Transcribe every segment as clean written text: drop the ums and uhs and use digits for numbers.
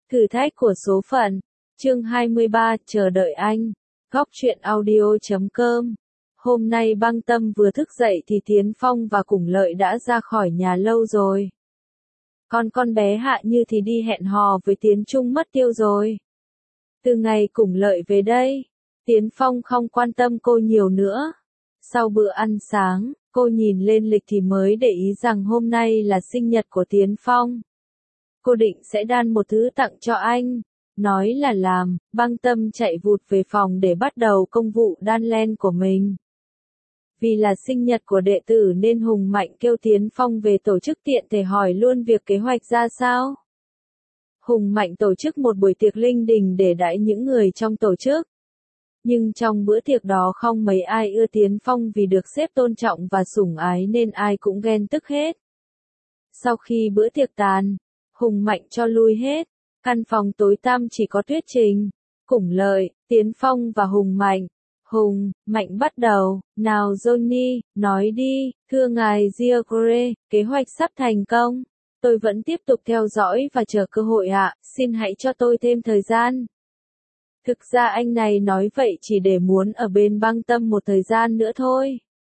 Thử thách của số phận. Chương 23, chờ đợi anh. Góc truyện audio.com. Hôm nay Băng Tâm vừa thức dậy thì Tiến Phong và Củng Lợi đã ra khỏi nhà lâu rồi. Còn con bé Hạ Như thì đi hẹn hò với Tiến Trung mất tiêu rồi. Từ ngày Củng Lợi về đây, Tiến Phong không quan tâm cô nhiều nữa. Sau bữa ăn sáng, cô nhìn lên lịch thì mới để ý rằng hôm nay là sinh nhật của Tiến Phong. Cô định sẽ đan một thứ tặng cho anh. Nói là làm, Băng Tâm chạy vụt về phòng để bắt đầu công vụ đan len của mình. Vì là sinh nhật của đệ tử nên Hùng Mạnh kêu Tiến Phong về tổ chức tiện thể hỏi luôn việc kế hoạch ra sao. Hùng Mạnh tổ chức một buổi tiệc linh đình để đãi những người trong tổ chức. Nhưng trong bữa tiệc đó không mấy ai ưa Tiến Phong vì được sếp tôn trọng và sủng ái nên ai cũng ghen tức hết. Sau khi bữa tiệc tàn, Hùng Mạnh cho lui hết. Căn phòng tối tăm chỉ có Tuyết Trình, Củng Lợi, Tiến Phong và Hùng Mạnh. Hùng Mạnh bắt đầu, nào Johnny, nói đi, thưa ngài Giacore, kế hoạch sắp thành công. Tôi vẫn tiếp tục theo dõi và chờ cơ hội ạ, xin hãy cho tôi thêm thời gian. Thực ra anh này nói vậy chỉ để muốn ở bên Băng Tâm một thời gian nữa thôi.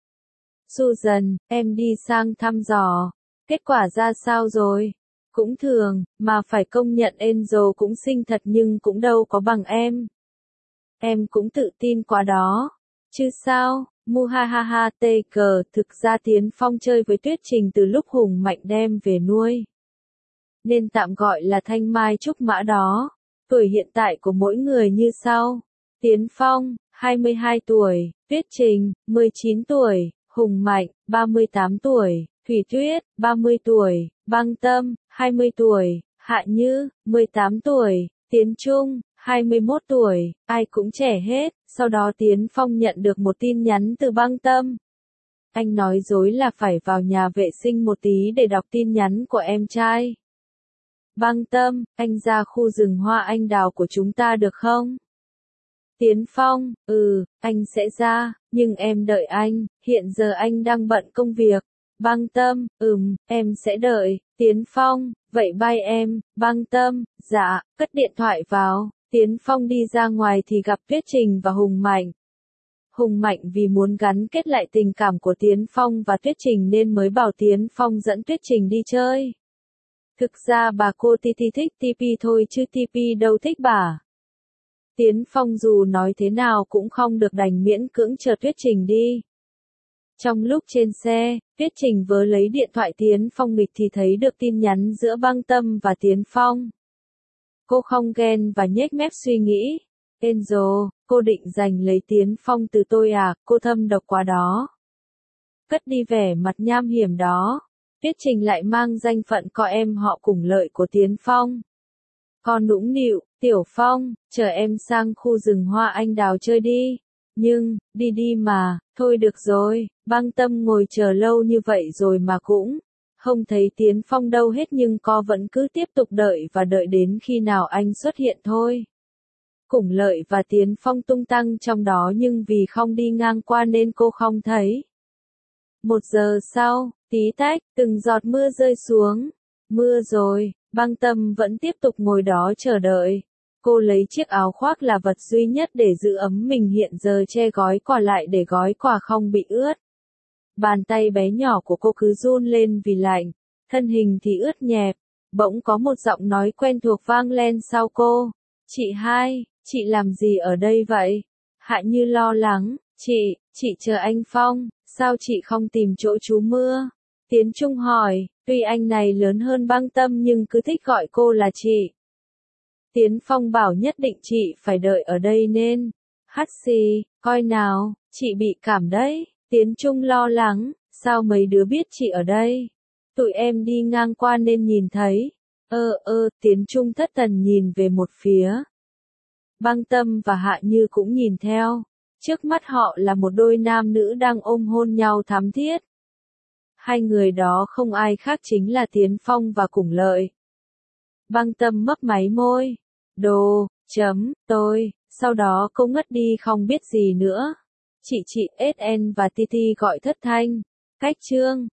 Susan, em đi sang thăm dò. Kết quả ra sao rồi? Cũng thường, mà phải công nhận Angel cũng xinh thật nhưng cũng đâu có bằng em. Em cũng tự tin quá đó. Chứ sao, muhahaha tê cờ, thực ra Tiến Phong chơi với Tuyết Trình từ lúc Hùng Mạnh đem về nuôi. Nên tạm gọi là thanh mai trúc mã đó. Tuổi hiện tại của mỗi người như sau. Tiến Phong, 22 tuổi, Tuyết Trình, 19 tuổi, Hùng Mạnh, 38 tuổi, Thủy Tuyết, 30 tuổi, Băng Tâm, 20 tuổi, Hạ Như, 18 tuổi, Tiến Trung, 21 tuổi, ai cũng trẻ hết. Sau đó Tiến Phong nhận được một tin nhắn từ Băng Tâm. Anh nói dối là phải vào nhà vệ sinh một tí để đọc tin nhắn của em trai. Băng Tâm, anh ra khu rừng hoa anh đào của chúng ta được không? Tiến Phong, anh sẽ ra, nhưng em đợi anh, hiện giờ anh đang bận công việc. Băng Tâm, em sẽ đợi. Tiến Phong, vậy bye em. Băng Tâm, dạ, cất điện thoại vào. Tiến Phong đi ra ngoài thì gặp Tuyết Trình và Hùng Mạnh. Hùng Mạnh vì muốn gắn kết lại tình cảm của Tiến Phong và Tuyết Trình nên mới bảo Tiến Phong dẫn Tuyết Trình đi chơi. Thực ra bà cô Titi thích TP thôi chứ TP đâu thích bà. Tiến Phong dù nói thế nào cũng không được đành miễn cưỡng chờ Tuyết Trình đi. Trong lúc trên xe, Tuyết Trình vớ lấy điện thoại Tiến Phong nghịch thì thấy được tin nhắn giữa Băng Tâm và Tiến Phong. Cô không ghen và nhếch mép suy nghĩ. Angel, cô định giành lấy Tiến Phong từ tôi à, cô thâm độc quá đó. Cất đi vẻ mặt nham hiểm đó. Tuyết Trình lại mang danh phận có em họ Củng Lợi của Tiến Phong. Con nũng nịu, Tiểu Phong, chờ em sang khu rừng hoa anh đào chơi đi. Nhưng, đi mà, thôi được rồi, Băng Tâm ngồi chờ lâu như vậy rồi mà cũng không thấy Tiến Phong đâu hết nhưng cô vẫn cứ tiếp tục đợi và đợi đến khi nào anh xuất hiện thôi. Củng Lợi và Tiến Phong tung tăng trong đó nhưng vì không đi ngang qua nên cô không thấy. 1 giờ sau, tí tách, từng giọt mưa rơi xuống. Mưa rồi, Băng Tâm vẫn tiếp tục ngồi đó chờ đợi. Cô lấy chiếc áo khoác là vật duy nhất để giữ ấm mình hiện giờ che gói quà lại để gói quà không bị ướt. Bàn tay bé nhỏ của cô cứ run lên vì lạnh, thân hình thì ướt nhẹp. Bỗng có một giọng nói quen thuộc vang lên sau cô. Chị hai, chị làm gì ở đây vậy? Hạ Như lo lắng, chị chờ anh Phong, sao chị không tìm chỗ trú mưa? Tiến Trung hỏi, tuy anh này lớn hơn Băng Tâm nhưng cứ thích gọi cô là chị. Tiến Phong bảo nhất định chị phải đợi ở đây nên. Hắt xì, coi nào, chị bị cảm đấy. Tiến Trung lo lắng, sao mấy đứa biết chị ở đây? Tụi em đi ngang qua nên nhìn thấy. Tiến Trung thất thần nhìn về một phía. Băng Tâm và Hạ Như cũng nhìn theo. Trước mắt họ là một đôi nam nữ đang ôm hôn nhau thắm thiết. Hai người đó không ai khác chính là Tiến Phong và Củng Lợi. Băng Tâm mấp máy môi. Tôi, sau đó cô ngất đi không biết gì nữa. Chị SN và Titi gọi thất thanh. Cách chương.